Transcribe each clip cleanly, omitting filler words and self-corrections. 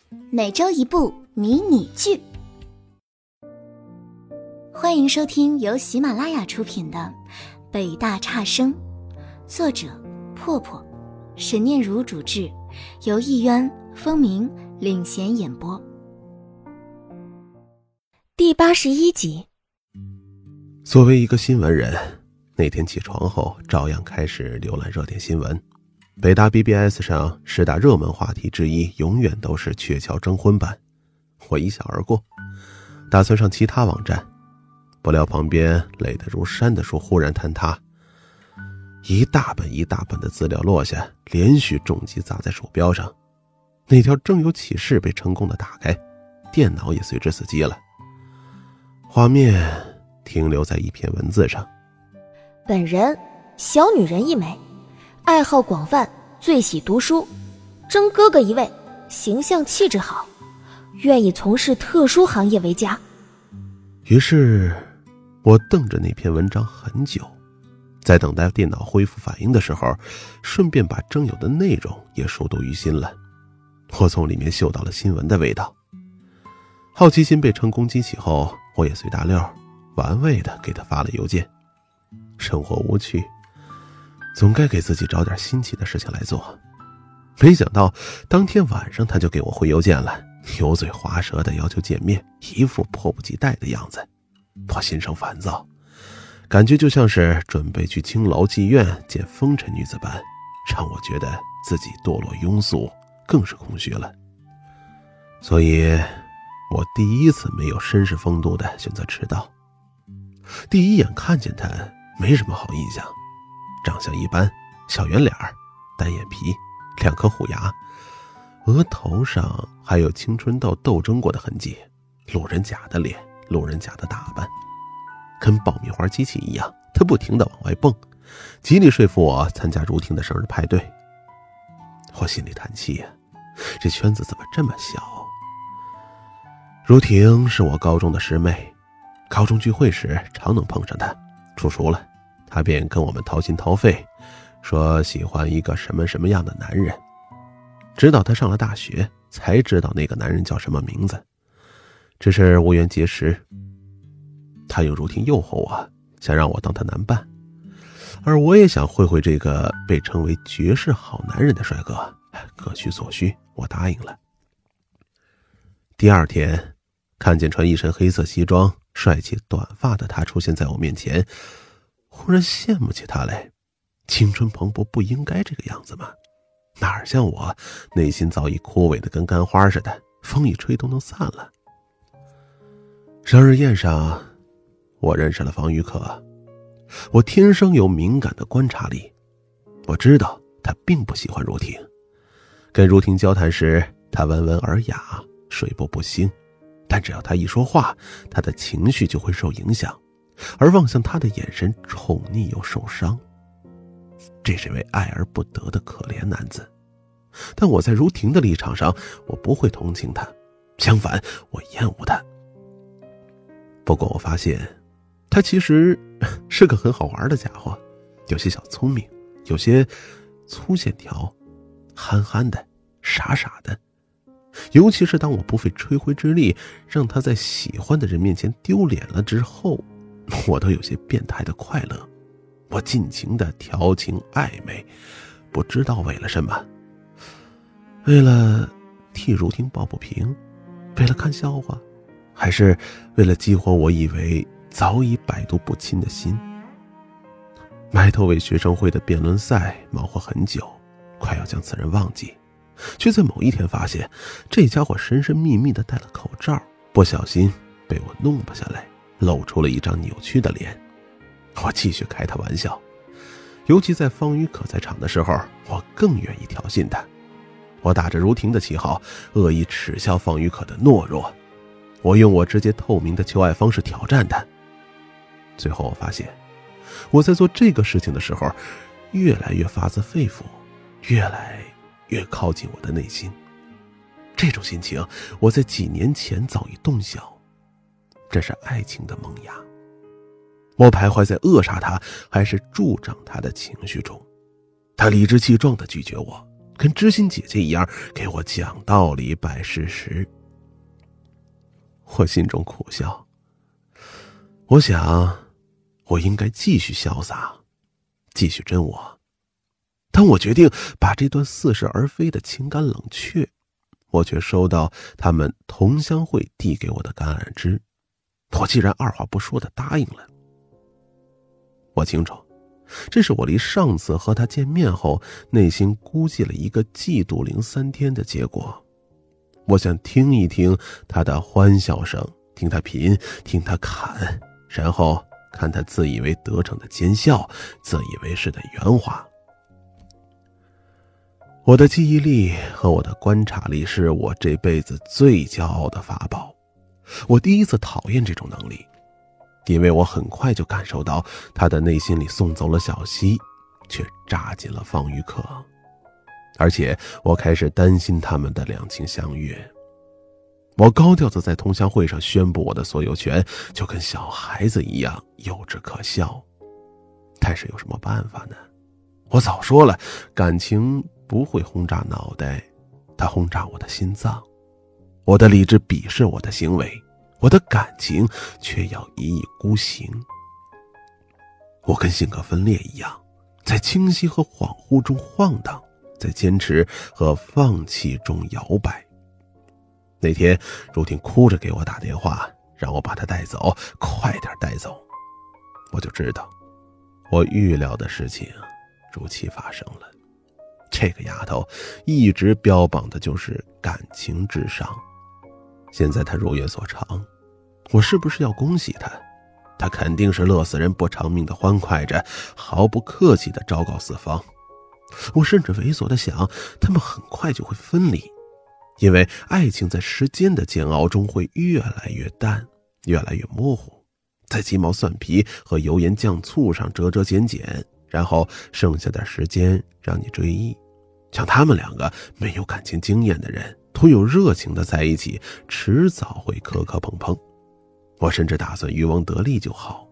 每周一部迷你剧。欢迎收听由喜马拉雅出品的《北大差生》，作者破破，沈念如主制，由艺渊、风鸣领衔演播。第81集。 作为一个新闻人，那天起床后照样开始浏览热点新闻。北大 BBS 上10大热门话题之一永远都是鹊桥征婚版，我一扫而过，打算上其他网站，不料旁边垒得如山的书忽然坍塌，一大本一大本的资料落下，连续重击砸在鼠标上，那条征友启事被成功的打开，电脑也随之死机了，画面停留在一篇文字上。 本人小女人一枚，爱好广泛，最喜读书，征哥哥一位，形象气质好，愿意从事特殊行业为佳。 于是我瞪着那篇文章很久，在等待电脑恢复反应的时候，顺便把征友的内容也熟读于心了。我从里面嗅到了新闻的味道，好奇心被成功激起后，我也随大溜玩味的给他发了邮件。生活无趣，总该给自己找点新奇的事情来做。没想到当天晚上他就给我回邮件了，油嘴滑舌的要求见面，一副迫不及待的样子。我心生烦躁，感觉就像是准备去青楼妓院见风尘女子般，让我觉得自己堕落庸俗，更是空虚了。所以我第一次没有绅士风度的选择迟到。第一眼看见他没什么好印象，长相一般，小圆脸，单眼皮，2颗虎牙，额头上还有青春痘斗争过的痕迹，路人甲的脸，路人甲的打扮，跟爆米花机器一样，他不停地往外蹦，极力说服我参加如婷的生日派对。我心里叹气呀，这圈子怎么这么小？如婷是我高中的师妹，高中聚会时常能碰上她，出熟了，她便跟我们掏心掏肺，说喜欢一个什么什么样的男人。直到她上了大学，才知道那个男人叫什么名字，只是无缘结识。她用如婷诱惑我，想让我当她男伴，而我也想会会这个被称为绝世好男人的帅哥，各取所需，我答应了。第二天看见穿一身黑色西装，帅气短发的他出现在我面前，忽然羡慕起他来。青春蓬勃不应该这个样子吗？哪像我内心早已枯萎的跟干花似的，风一吹都能散了。生日宴上我认识了方宇可，我天生有敏感的观察力，我知道他并不喜欢如婷。跟如婷交谈时，他温文尔雅，水波不兴，但只要他一说话，他的情绪就会受影响，而望向他的眼神宠溺又受伤。这是位爱而不得的可怜男子，但我在如婷的立场上，我不会同情他，相反，我厌恶他。不过我发现他其实是个很好玩的家伙，有些小聪明，有些粗线条，憨憨的，傻傻的。尤其是当我不费吹灰之力让他在喜欢的人面前丢脸了之后，我都有些变态的快乐。我尽情的调情暧昧，不知道为了什么，为了替如婷抱不平，为了看笑话，还是为了激活我以为早已百毒不侵的心。埋头为学生会的辩论赛忙活很久，快要将此人忘记，却在某一天发现这家伙神神秘秘地戴了口罩，不小心被我弄不下来，露出了一张扭曲的脸。我继续开他玩笑，尤其在方宇可在场的时候，我更愿意挑衅他。我打着如婷的旗号，恶意耻笑方宇可的懦弱，我用我直接透明的求爱方式挑战他。最后我发现，我在做这个事情的时候，越来越发自肺腑，越来越靠近我的内心。这种心情，我在几年前早已洞晓，这是爱情的萌芽。我徘徊在扼杀他还是助长他的情绪中，他理直气壮地拒绝我， 跟知心姐姐一样给我讲道理摆事实。我心中苦笑，我想我应该继续潇洒，继续真我。当我决定把这段似是而非的情感冷却，我却收到他们同乡会递给我的橄榄枝，我竟然二话不说地答应了。我清楚，这是我离上次和他见面后内心估计了一个季度零3天的结果。我想听一听他的欢笑声，听他贫，听他侃，然后看他自以为得逞的奸笑，自以为是的圆滑。我的记忆力和我的观察力是我这辈子最骄傲的法宝。我第一次讨厌这种能力，因为我很快就感受到他的内心里送走了小溪，却扎进了方玉可。而且我开始担心他们的两情相悦。我高调地在同乡会上宣布我的所有权，就跟小孩子一样幼稚可笑。但是有什么办法呢？我早说了，感情不会轰炸脑袋，它轰炸我的心脏。我的理智鄙视我的行为，我的感情却要一意孤行。我跟性格分裂一样，在清晰和恍惚中晃荡，在坚持和放弃中摇摆。那天如婷哭着给我打电话，让我把她带走，快点带走。我就知道，我预料的事情如期发生了。这个丫头一直标榜的就是感情至上，现在她如愿所偿，我是不是要恭喜她？她肯定是乐死人不偿命的欢快着，毫不客气的昭告四方。我甚至猥琐的想，他们很快就会分离，因为爱情在时间的煎熬中会越来越淡，越来越模糊，在鸡毛蒜皮和油盐酱醋上折折减减，然后剩下点时间让你追忆。像他们两个没有感情经验的人，徒有热情的在一起，迟早会磕磕碰碰。我甚至打算渔翁得利就好。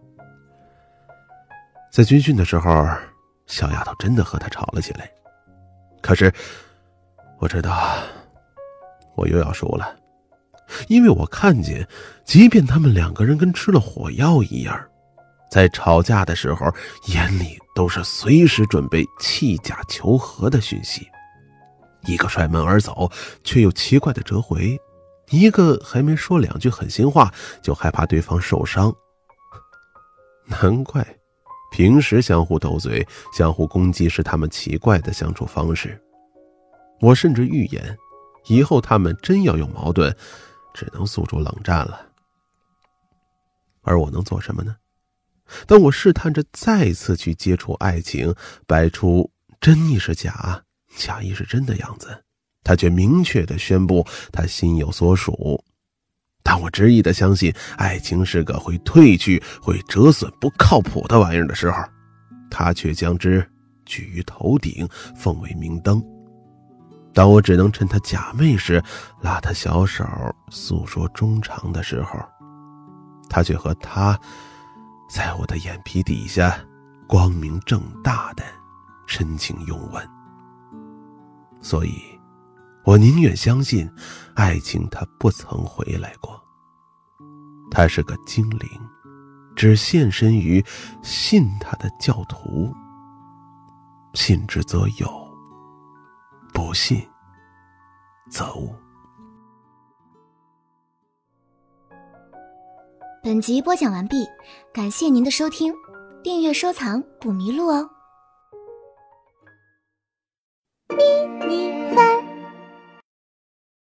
在军训的时候，小丫头真的和他吵了起来，可是我知道我又要输了，因为我看见即便他们两个人跟吃了火药一样，在吵架的时候眼里都是随时准备弃甲求和的讯息。一个摔门而走却又奇怪的折回，一个还没说两句狠心话就害怕对方受伤。难怪平时相互斗嘴相互攻击是他们奇怪的相处方式。我甚至预言以后他们真要有矛盾，只能诉诸冷战了。而我能做什么呢？当我试探着再次去接触爱情，摆出真亦是假，假亦是真的样子，他却明确地宣布他心有所属。当我执意地相信爱情是个会褪去、会折损、不靠谱的玩意儿的时候，他却将之举于头顶，奉为明灯。当我只能趁他假寐时拉他小手诉说衷肠的时候，他却和他在我的眼皮底下光明正大的深情拥吻。所以我宁愿相信爱情它不曾回来过，它是个精灵，只现身于信它的教徒。信之则有，不信则无。 本集播讲完毕，感谢您的收听，订阅收藏不迷路哦。